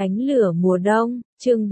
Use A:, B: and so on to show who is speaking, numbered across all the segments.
A: Ánh lửa mùa đông, chương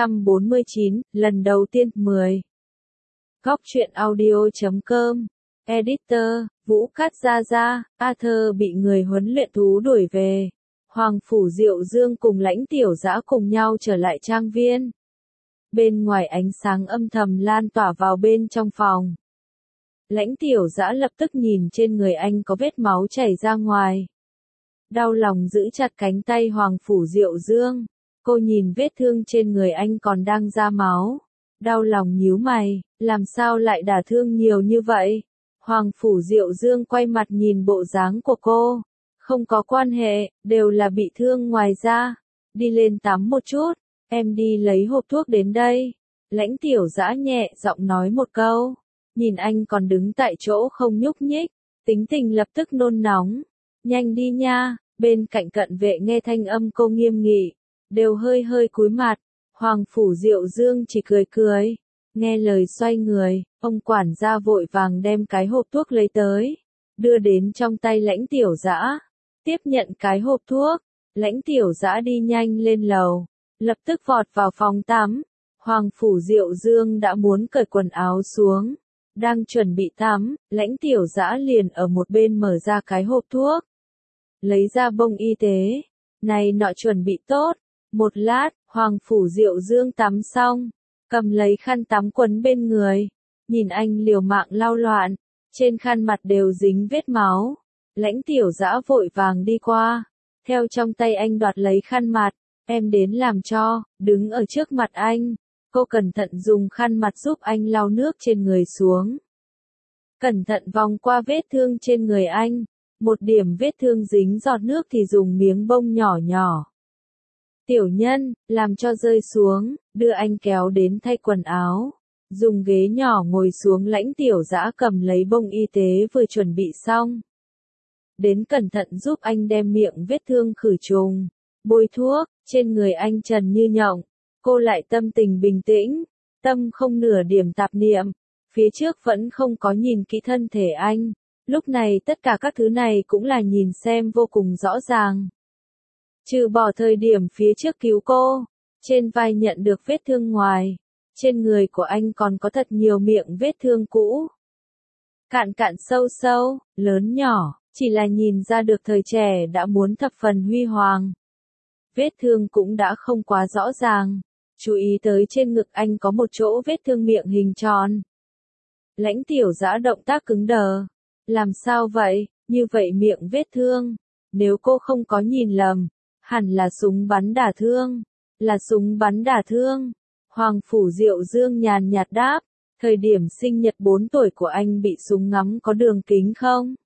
A: 449, lần đầu tiên, 10. Góc truyện audio.com. Editor, Vũ Cát Gia Gia, Arthur bị người huấn luyện thú đuổi về. Hoàng Phủ Diệu Dương cùng Lãnh Tiểu Dã cùng nhau trở lại trang viên. Bên ngoài ánh sáng âm thầm lan tỏa vào bên trong phòng. Lãnh Tiểu Dã lập tức nhìn trên người anh có vết máu chảy ra ngoài. Đau lòng giữ chặt cánh tay Hoàng Phủ Diệu Dương. Cô nhìn vết thương trên người anh còn đang ra máu. Đau lòng nhíu mày, làm sao lại đả thương nhiều như vậy? Hoàng Phủ Diệu Dương quay mặt nhìn bộ dáng của cô. Không có quan hệ, đều là bị thương ngoài ra. Đi lên tắm một chút, em đi lấy hộp thuốc đến đây. Lãnh Tiểu Dã nhẹ giọng nói một câu. Nhìn anh còn đứng tại chỗ không nhúc nhích, tính tình lập tức nôn nóng. Nhanh đi nha, bên cạnh cận vệ nghe thanh âm cô nghiêm nghị, đều hơi hơi cúi mặt. Hoàng Phủ Diệu Dương chỉ cười cười, nghe lời xoay người, ông quản gia vội vàng đem cái hộp thuốc lấy tới, đưa đến trong tay Lãnh Tiểu Dã. Tiếp nhận cái hộp thuốc, Lãnh Tiểu Dã đi nhanh lên lầu, lập tức vọt vào phòng tắm. Hoàng Phủ Diệu Dương đã muốn cởi quần áo xuống, đang chuẩn bị tắm, Lãnh Tiểu Dã liền ở một bên mở ra cái hộp thuốc, lấy ra bông y tế, này nọ chuẩn bị tốt. Một lát, Hoàng Phủ Diệu Dương tắm xong, cầm lấy khăn tắm quấn bên người, nhìn anh liều mạng lau loạn, trên khăn mặt đều dính vết máu. Lãnh Tiểu Dã vội vàng đi qua, theo trong tay anh đoạt lấy khăn mặt, em đến làm cho, đứng ở trước mặt anh, cô cẩn thận dùng khăn mặt giúp anh lau nước trên người xuống. Cẩn thận vòng qua vết thương trên người anh, một điểm vết thương dính giọt nước thì dùng miếng bông nhỏ nhỏ. Tiểu nhân, làm cho rơi xuống, đưa anh kéo đến thay quần áo. Dùng ghế nhỏ ngồi xuống. Lãnh Tiểu Dã cầm lấy bông y tế vừa chuẩn bị xong. Đến cẩn thận giúp anh đem miệng vết thương khử trùng, bôi thuốc, trên người anh trần như nhộng. Cô lại tâm tình bình tĩnh, tâm không nửa điểm tạp niệm, phía trước vẫn không có nhìn kỹ thân thể anh. Lúc này tất cả các thứ này cũng là nhìn xem vô cùng rõ ràng. Trừ bỏ thời điểm phía trước cứu cô, trên vai nhận được vết thương ngoài, trên người của anh còn có thật nhiều miệng vết thương cũ. Cạn cạn sâu sâu, lớn nhỏ, chỉ là nhìn ra được thời trẻ đã muốn thập phần huy hoàng. Vết thương cũng đã không quá rõ ràng, chú ý tới trên ngực anh có một chỗ vết thương miệng hình tròn. Lãnh Tiểu Dã động tác cứng đờ. Làm sao vậy, như vậy miệng vết thương, nếu cô không có nhìn lầm, hẳn là súng bắn đả thương, là súng bắn đả thương. Hoàng Phủ Diệu Dương nhàn nhạt đáp, thời điểm sinh nhật 4 tuổi của anh bị súng ngắm có đường kính không?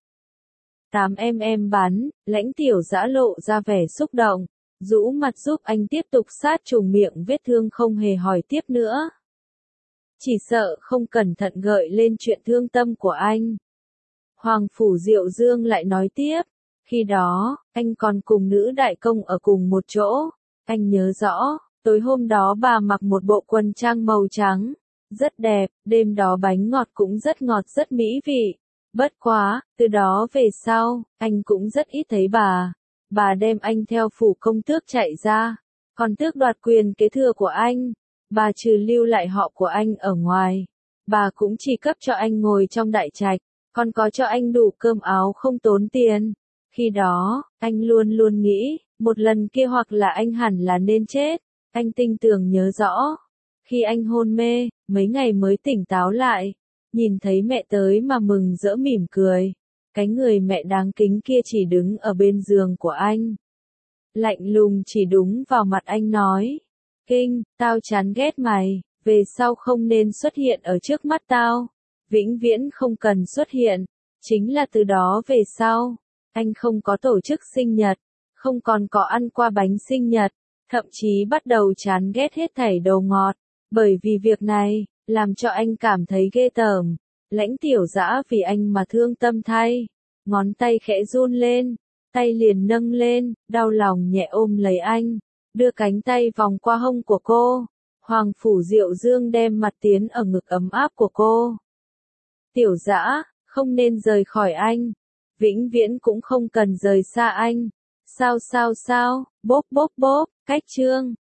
A: 8mm bắn. Lãnh Tiểu Dã lộ ra vẻ xúc động, rũ mặt giúp anh tiếp tục sát trùng miệng vết thương, không hề hỏi tiếp nữa. Chỉ sợ không cẩn thận gợi lên chuyện thương tâm của anh. Hoàng Phủ Diệu Dương lại nói tiếp, khi đó, anh còn cùng nữ đại công ở cùng một chỗ. Anh nhớ rõ, tối hôm đó bà mặc một bộ quần trang màu trắng, rất đẹp, đêm đó bánh ngọt cũng rất ngọt rất mỹ vị. Bất quá, từ đó về sau, anh cũng rất ít thấy bà. Bà đem anh theo phủ công tước chạy ra, còn tước đoạt quyền kế thừa của anh. Bà trừ lưu lại họ của anh ở ngoài, bà cũng chỉ cấp cho anh ngồi trong đại trạch, còn có cho anh đủ cơm áo không tốn tiền. Khi đó, anh luôn luôn nghĩ, một lần kia hoặc là anh hẳn là nên chết. Anh tinh tường nhớ rõ, khi anh hôn mê, mấy ngày mới tỉnh táo lại, nhìn thấy mẹ tới mà mừng rỡ mỉm cười. Cái người mẹ đáng kính kia chỉ đứng ở bên giường của anh, lạnh lùng chỉ đúng vào mặt anh nói, Kinh, tao chán ghét mày, về sau không nên xuất hiện ở trước mắt tao, vĩnh viễn không cần xuất hiện. Chính là từ đó về sau, anh không có tổ chức sinh nhật, không còn có ăn qua bánh sinh nhật, thậm chí bắt đầu chán ghét hết thảy đồ ngọt, bởi vì việc này, làm cho anh cảm thấy ghê tởm. Lãnh Tiểu Dã vì anh mà thương tâm thay, ngón tay khẽ run lên, tay liền nâng lên, đau lòng nhẹ ôm lấy anh, đưa cánh tay vòng qua hông của cô. Hoàng Phủ Diệu Dương đem mặt tiến ở ngực ấm áp của cô. Tiểu Dã, không nên rời khỏi anh, vĩnh viễn cũng không cần rời xa anh. Sao, bốp bốp bốp, Cách chương